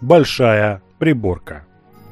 Большая приборка.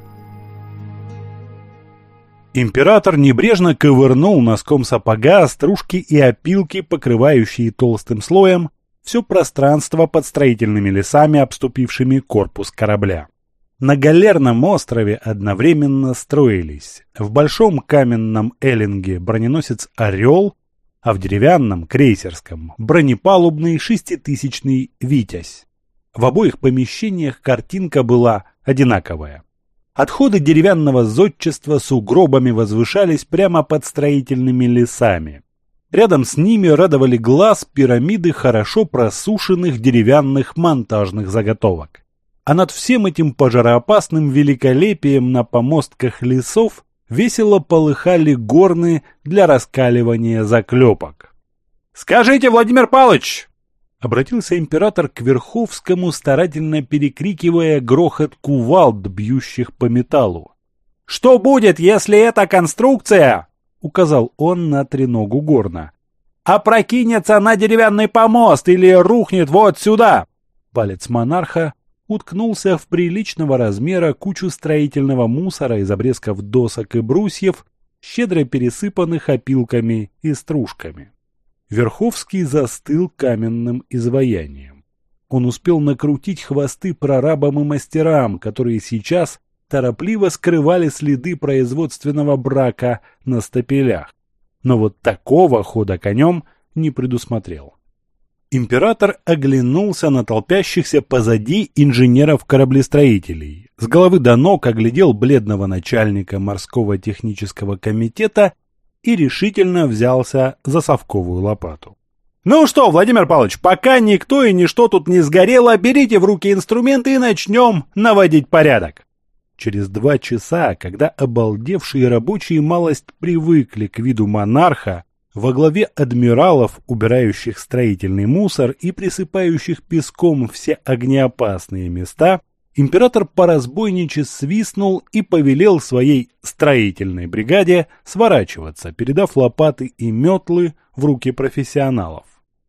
Император небрежно ковырнул носком сапога стружки и опилки, покрывающие толстым слоем все пространство под строительными лесами, обступившими корпус корабля. На галерном острове одновременно строились в большом каменном эллинге броненосец «Орел», а в деревянном крейсерском бронепалубный шеститысячный «Витязь». В обоих помещениях картинка была одинаковая. Отходы деревянного зодчества с угробами возвышались прямо под строительными лесами. Рядом с ними радовали глаз пирамиды хорошо просушенных деревянных монтажных заготовок. А над всем этим пожароопасным великолепием на помостках лесов весело полыхали горны для раскаливания заклепок. «Скажите, Владимир Павлович!» — обратился император к Верховскому, старательно перекрикивая грохот кувалд, бьющих по металлу. «Что будет, если эта конструкция, — указал он на треногу горна, — опрокинется на деревянный помост или рухнет вот сюда?» Палец монарха уткнулся в приличного размера кучу строительного мусора из обрезков досок и брусьев, щедро пересыпанных опилками и стружками. Верховский застыл каменным изваянием. Он успел накрутить хвосты прорабам и мастерам, которые сейчас торопливо скрывали следы производственного брака на стапелях. Но вот такого хода конем не предусмотрел. Император оглянулся на толпящихся позади инженеров-кораблестроителей. С головы до ног оглядел бледного начальника морского технического комитета и решительно взялся за совковую лопату. «Ну что, Владимир Павлович, пока никто и ничто тут не сгорело, берите в руки инструменты и начнем наводить порядок». Через 2 часа, когда обалдевшие рабочие малость привыкли к виду монарха, во главе адмиралов, убирающих строительный мусор и присыпающих песком все огнеопасные места, император по-разбойничьи свистнул и повелел своей строительной бригаде сворачиваться, передав лопаты и метлы в руки профессионалов.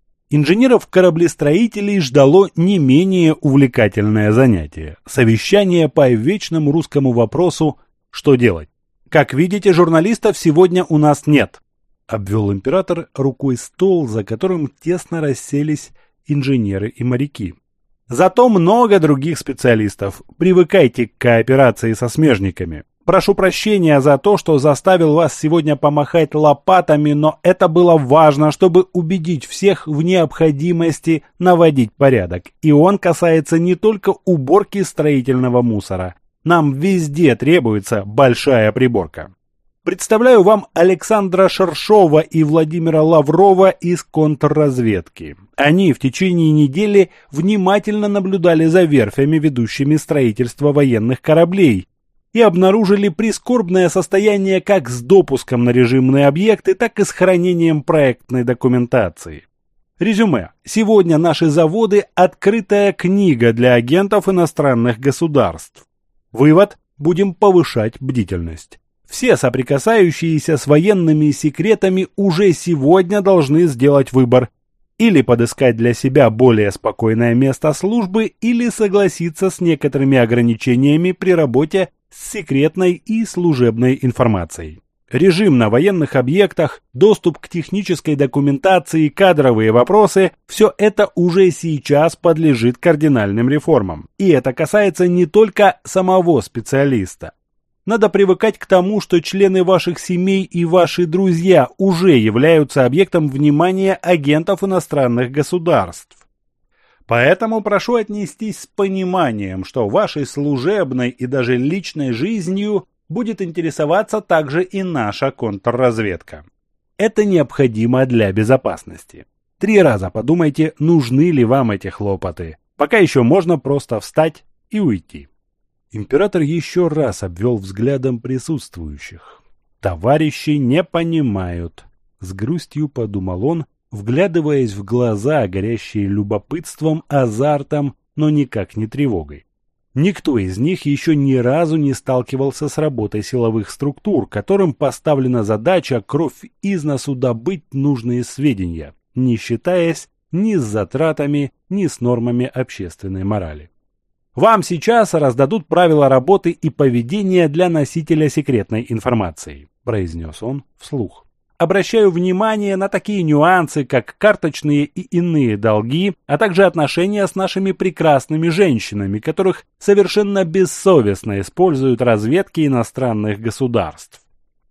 Инженеров-кораблестроителей ждало не менее увлекательное занятие – совещание по вечному русскому вопросу «Что делать?». «Как видите, журналистов сегодня у нас нет», – обвел император рукой стол, за которым тесно расселись инженеры и моряки. «Зато много других специалистов. Привыкайте к кооперации со смежниками. Прошу прощения за то, что заставил вас сегодня помахать лопатами, но это было важно, чтобы убедить всех в необходимости наводить порядок. И он касается не только уборки строительного мусора. Нам везде требуется большая приборка. Представляю вам Александра Шершова и Владимира Лаврова из контрразведки. Они в течение недели внимательно наблюдали за верфями, ведущими строительство военных кораблей, и обнаружили прискорбное состояние как с допуском на режимные объекты, так и с хранением проектной документации. Резюме. Сегодня наши заводы – открытая книга для агентов иностранных государств. Вывод. Будем повышать бдительность. Все соприкасающиеся с военными секретами уже сегодня должны сделать выбор. Или подыскать для себя более спокойное место службы, или согласиться с некоторыми ограничениями при работе с секретной и служебной информацией. Режим на военных объектах, доступ к технической документации, кадровые вопросы – все это уже сейчас подлежит кардинальным реформам. И это касается не только самого специалиста. Надо привыкать к тому, что члены ваших семей и ваши друзья уже являются объектом внимания агентов иностранных государств. Поэтому прошу отнестись с пониманием, что вашей служебной и даже личной жизнью будет интересоваться также и наша контрразведка. Это необходимо для безопасности. 3 раза подумайте, нужны ли вам эти хлопоты. Пока еще можно просто встать и уйти. Император еще раз обвел взглядом присутствующих. «Товарищи не понимают», — с грустью подумал он, вглядываясь в глаза, горящие любопытством, азартом, но никак не тревогой. Никто из них еще ни разу не сталкивался с работой силовых структур, которым поставлена задача кровь из носу добыть нужные сведения, не считаясь ни с затратами, ни с нормами общественной морали. Вам сейчас раздадут правила работы и поведения для носителя секретной информации», – произнес он вслух. «Обращаю внимание на такие нюансы, как карточные и иные долги, а также отношения с нашими прекрасными женщинами, которых совершенно бессовестно используют разведки иностранных государств».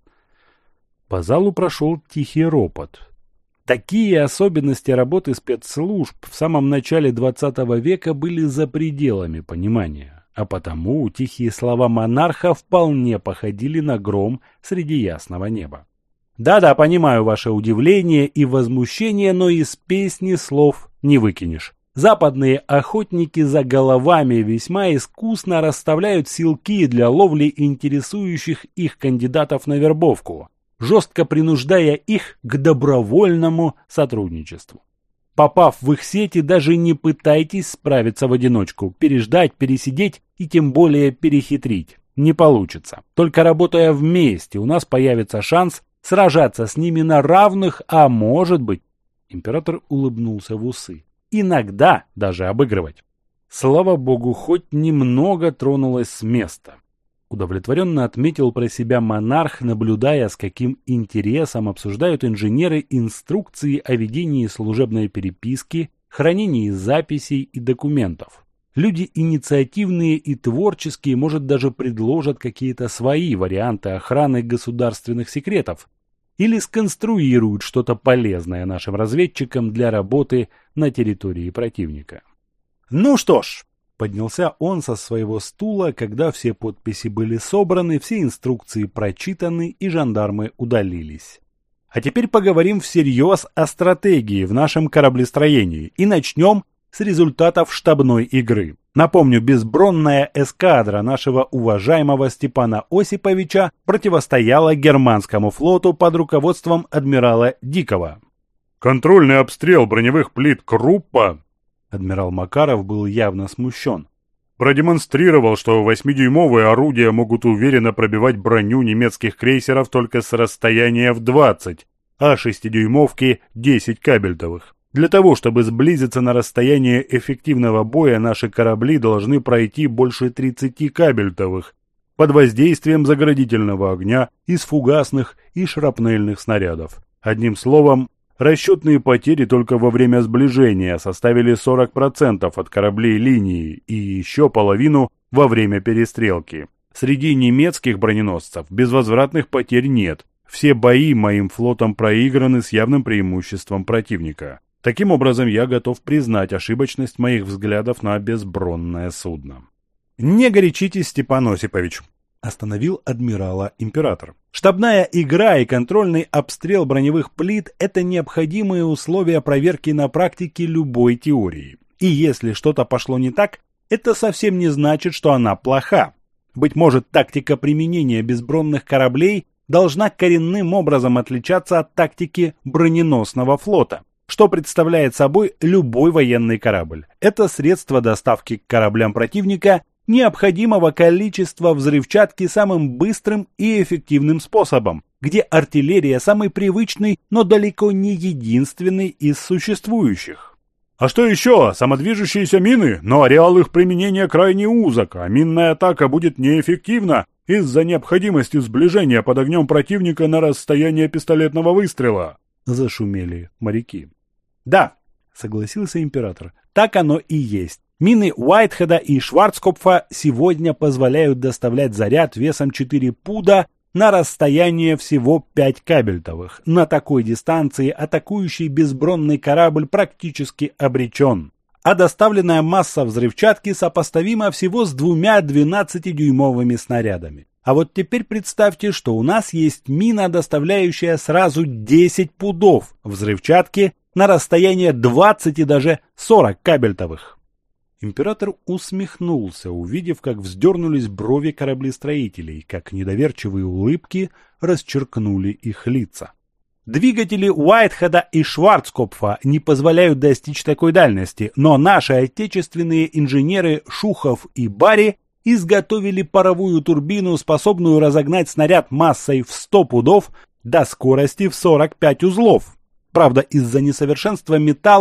По залу прошел тихий ропот. Такие особенности работы спецслужб в самом начале XX века были за пределами понимания, а потому тихие слова монарха вполне походили на гром среди ясного неба. Да-да, понимаю ваше удивление и возмущение, но из песни слов не выкинешь. Западные охотники за головами весьма искусно расставляют силки для ловли интересующих их кандидатов на вербовку, жестко принуждая их к добровольному сотрудничеству. Попав в их сети, даже не пытайтесь справиться в одиночку, переждать, пересидеть и тем более перехитрить. Не получится. Только работая вместе, у нас появится шанс сражаться с ними на равных, а может быть, император улыбнулся в усы, иногда даже обыгрывать. Слава богу, хоть немного тронулось с места. Удовлетворенно отметил про себя монарх, наблюдая, с каким интересом обсуждают инженеры инструкции о ведении служебной переписки, хранении записей и документов. Люди инициативные и творческие, может, даже предложат какие-то свои варианты охраны государственных секретов или сконструируют что-то полезное нашим разведчикам для работы на территории противника. Ну что ж, поднялся он со своего стула, когда все подписи были собраны, все инструкции прочитаны и жандармы удалились. А теперь поговорим всерьез о стратегии в нашем кораблестроении и начнем с результатов штабной игры. Напомню, безбронная эскадра нашего уважаемого Степана Осиповича противостояла германскому флоту под руководством адмирала Дикого. Контрольный обстрел броневых плит Круппа, адмирал Макаров был явно смущен, продемонстрировал, что 8-дюймовые орудия могут уверенно пробивать броню немецких крейсеров только с расстояния в 20, а 6-дюймовки 10 кабельтовых. Для того, чтобы сблизиться на расстояние эффективного боя, наши корабли должны пройти больше 30 кабельтовых под воздействием заградительного огня из фугасных и шрапнельных снарядов. Одним словом, расчетные потери только во время сближения составили 40% от кораблей линии и еще половину во время перестрелки. Среди немецких броненосцев безвозвратных потерь нет. Все бои моим флотом проиграны с явным преимуществом противника. Таким образом, я готов признать ошибочность моих взглядов на безбронное судно. «Не горячитесь, Степан Осипович», – остановил адмирала император. «Штабная игра и контрольный обстрел броневых плит – это необходимые условия проверки на практике любой теории. И если что-то пошло не так, это совсем не значит, что она плоха. Быть может, тактика применения безбронных кораблей должна коренным образом отличаться от тактики броненосного флота, что представляет собой любой военный корабль. Это средство доставки к кораблям противника необходимого количества взрывчатки самым быстрым и эффективным способом, где артиллерия самый привычный, но далеко не единственный из существующих. А что еще? Самодвижущиеся мины, но ареал их применения крайне узок, а минная атака будет неэффективна из-за необходимости сближения под огнем противника на расстояние пистолетного выстрела. Зашумели моряки. «Да», — согласился император, — «так оно и есть. Мины Уайтхеда и Шварцкопфа сегодня позволяют доставлять заряд весом 4 пуда на расстояние всего 5 кабельтовых. На такой дистанции атакующий безбронный корабль практически обречен. А доставленная масса взрывчатки сопоставима всего с 2 12-дюймовыми снарядами. А вот теперь представьте, что у нас есть мина, доставляющая сразу 10 пудов взрывчатки на расстояние 20 и даже 40 кабельтовых». Император усмехнулся, увидев, как вздернулись брови кораблестроителей, как недоверчивые улыбки расчеркнули их лица. Двигатели Уайтхеда и Шварцкопфа не позволяют достичь такой дальности, но наши отечественные инженеры Шухов и Барри изготовили паровую турбину, способную разогнать снаряд массой в 100 пудов до скорости в 45 узлов. Правда, из-за несовершенства металла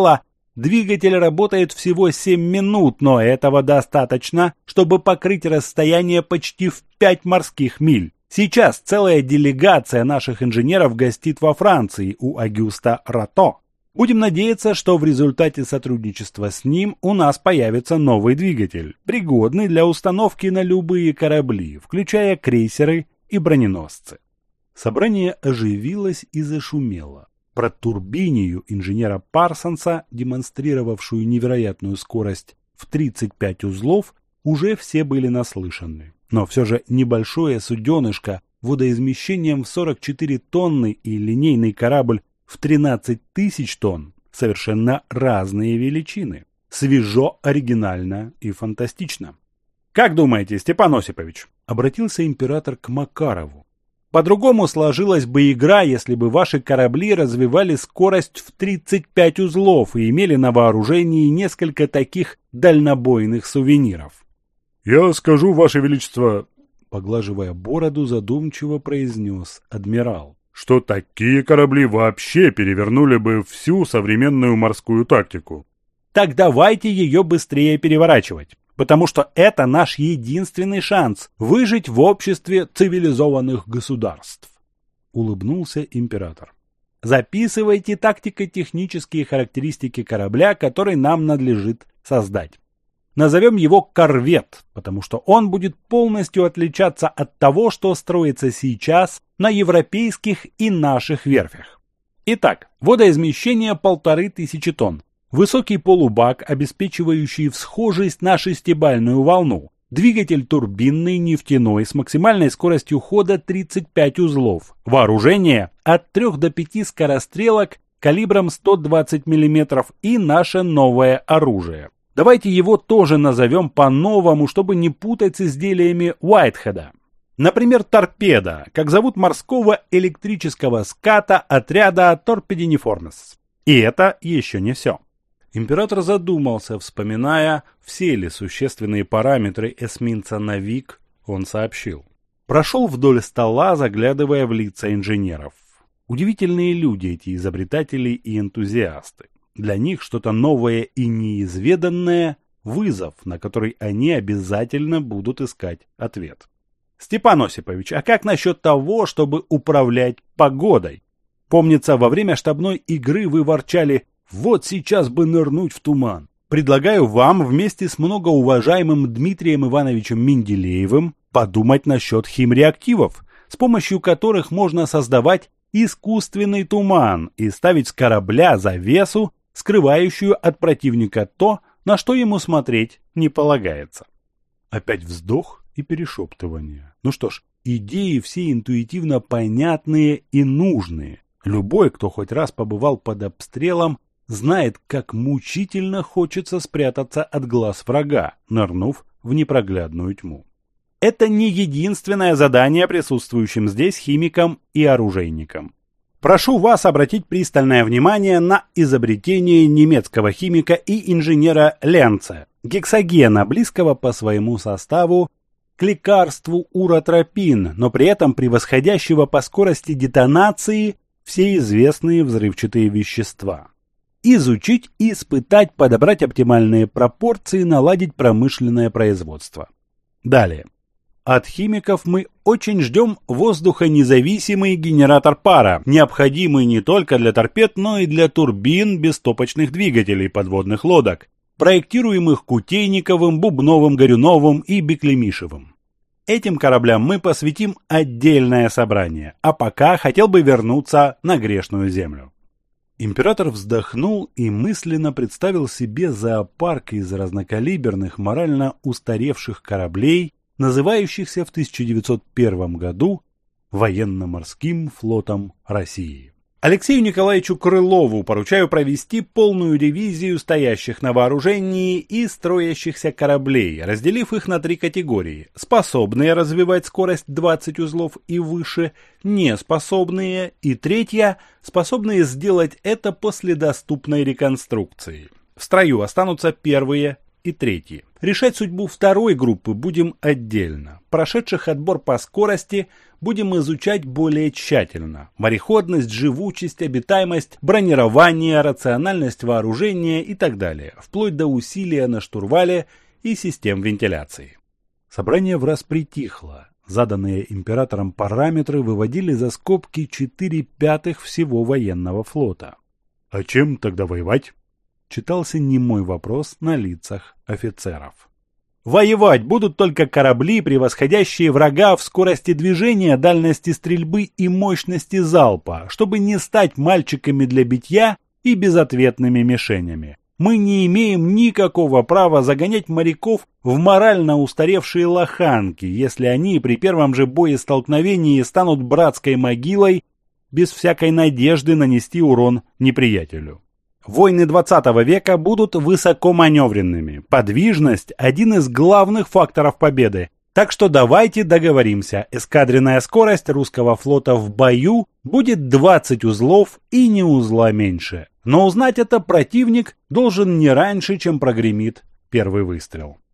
Двигатель работает всего 7 минут, но этого достаточно, чтобы покрыть расстояние почти в 5 морских миль. Сейчас целая делегация наших инженеров гостит во Франции у Агюста Рато. Будем надеяться, что в результате сотрудничества с ним у нас появится новый двигатель, пригодный для установки на любые корабли, включая крейсеры и броненосцы. Собрание оживилось и зашумело. Про турбинию инженера Парсонса, демонстрировавшую невероятную скорость в 35 узлов, уже все были наслышаны. Но все же небольшое суденышко водоизмещением в 44 тонны и линейный корабль в 13 тысяч тонн – совершенно разные величины. Свежо, оригинально и фантастично. «Как думаете, Степан Осипович?» – обратился император к Макарову. «По-другому сложилась бы игра, если бы ваши корабли развивали скорость в 35 узлов и имели на вооружении несколько таких дальнобойных сувениров». «Я скажу, Ваше Величество», — поглаживая бороду, задумчиво произнес адмирал, «что такие корабли вообще перевернули бы всю современную морскую тактику». «Так давайте ее быстрее переворачивать, потому что это наш единственный шанс выжить в обществе цивилизованных государств», — улыбнулся император. «Записывайте тактико-технические характеристики корабля, который нам надлежит создать. Назовем его корвет, потому что он будет полностью отличаться от того, что строится сейчас на европейских и наших верфях. Итак, водоизмещение 1500 тонн, высокий полубак, обеспечивающий всхожесть на шестибальную волну, двигатель турбинный нефтяной с максимальной скоростью хода 35 узлов, вооружение от 3 до 5 скорострелок калибром 120 мм и наше новое оружие. Давайте его тоже назовем по-новому, чтобы не путать с изделиями Уайтхеда. Например, торпеда, как зовут морского электрического ската отряда Торпединиформес. И это еще не все. Император задумался, вспоминая, все ли существенные параметры эсминца «Навик», он сообщил. Прошел вдоль стола, заглядывая в лица инженеров. Удивительные люди эти изобретатели и энтузиасты. Для них что-то новое и неизведанное – вызов, на который они обязательно будут искать ответ. «Степан Осипович, а как насчет того, чтобы управлять погодой? Помнится, во время штабной игры вы ворчали: вот сейчас бы нырнуть в туман. Предлагаю вам вместе с многоуважаемым Дмитрием Ивановичем Менделеевым подумать насчет химреактивов, с помощью которых можно создавать искусственный туман и ставить с корабля завесу, скрывающую от противника то, на что ему смотреть не полагается». Опять вздох и перешептывание. Ну что ж, идеи все интуитивно понятные и нужные. Любой, кто хоть раз побывал под обстрелом, знает, как мучительно хочется спрятаться от глаз врага, нырнув в непроглядную тьму. Это не единственное задание присутствующим здесь химикам и оружейникам. Прошу вас обратить пристальное внимание на изобретение немецкого химика и инженера Ленца, гексогена, близкого по своему составу к лекарству уротропин, но при этом превосходящего по скорости детонации все известные взрывчатые вещества. Изучить, испытать, подобрать оптимальные пропорции, наладить промышленное производство. Далее. От химиков мы очень ждем воздухонезависимый генератор пара, необходимый не только для торпед, но и для турбин бестопочных двигателей подводных лодок, проектируемых Кутейниковым, Бубновым, Горюновым и Беклемишевым. Этим кораблям мы посвятим отдельное собрание, а пока хотел бы вернуться на грешную землю. Император вздохнул и мысленно представил себе зоопарк из разнокалиберных, морально устаревших кораблей, называющихся в 1901 году Военно-морским флотом России. Алексею Николаевичу Крылову поручаю провести полную ревизию стоящих на вооружении и строящихся кораблей, разделив их на 3 категории: способные развивать скорость 20 узлов и выше, неспособные, и третья – способные сделать это после доступной реконструкции. В строю останутся первые И третье. Решать судьбу второй группы будем отдельно. Прошедших отбор по скорости будем изучать более тщательно. Мореходность, живучесть, обитаемость, бронирование, рациональность вооружения и так далее. Вплоть до усилия на штурвале и систем вентиляции. Собрание враз притихло. Заданные императором параметры выводили за скобки 4/5 всего военного флота. «А чем тогда воевать?» Читался немой вопрос на лицах офицеров. Воевать будут только корабли, превосходящие врага в скорости движения, дальности стрельбы и мощности залпа, чтобы не стать мальчиками для битья и безответными мишенями. Мы не имеем никакого права загонять моряков в морально устаревшие лоханки, если они при первом же боестолкновении станут братской могилой без всякой надежды нанести урон неприятелю. Войны 20 века будут высокоманевренными. Подвижность – один из главных факторов победы. Так что давайте договоримся. Эскадренная скорость русского флота в бою будет 20 узлов и ни узла меньше. Но узнать это противник должен не раньше, чем прогремит первый выстрел.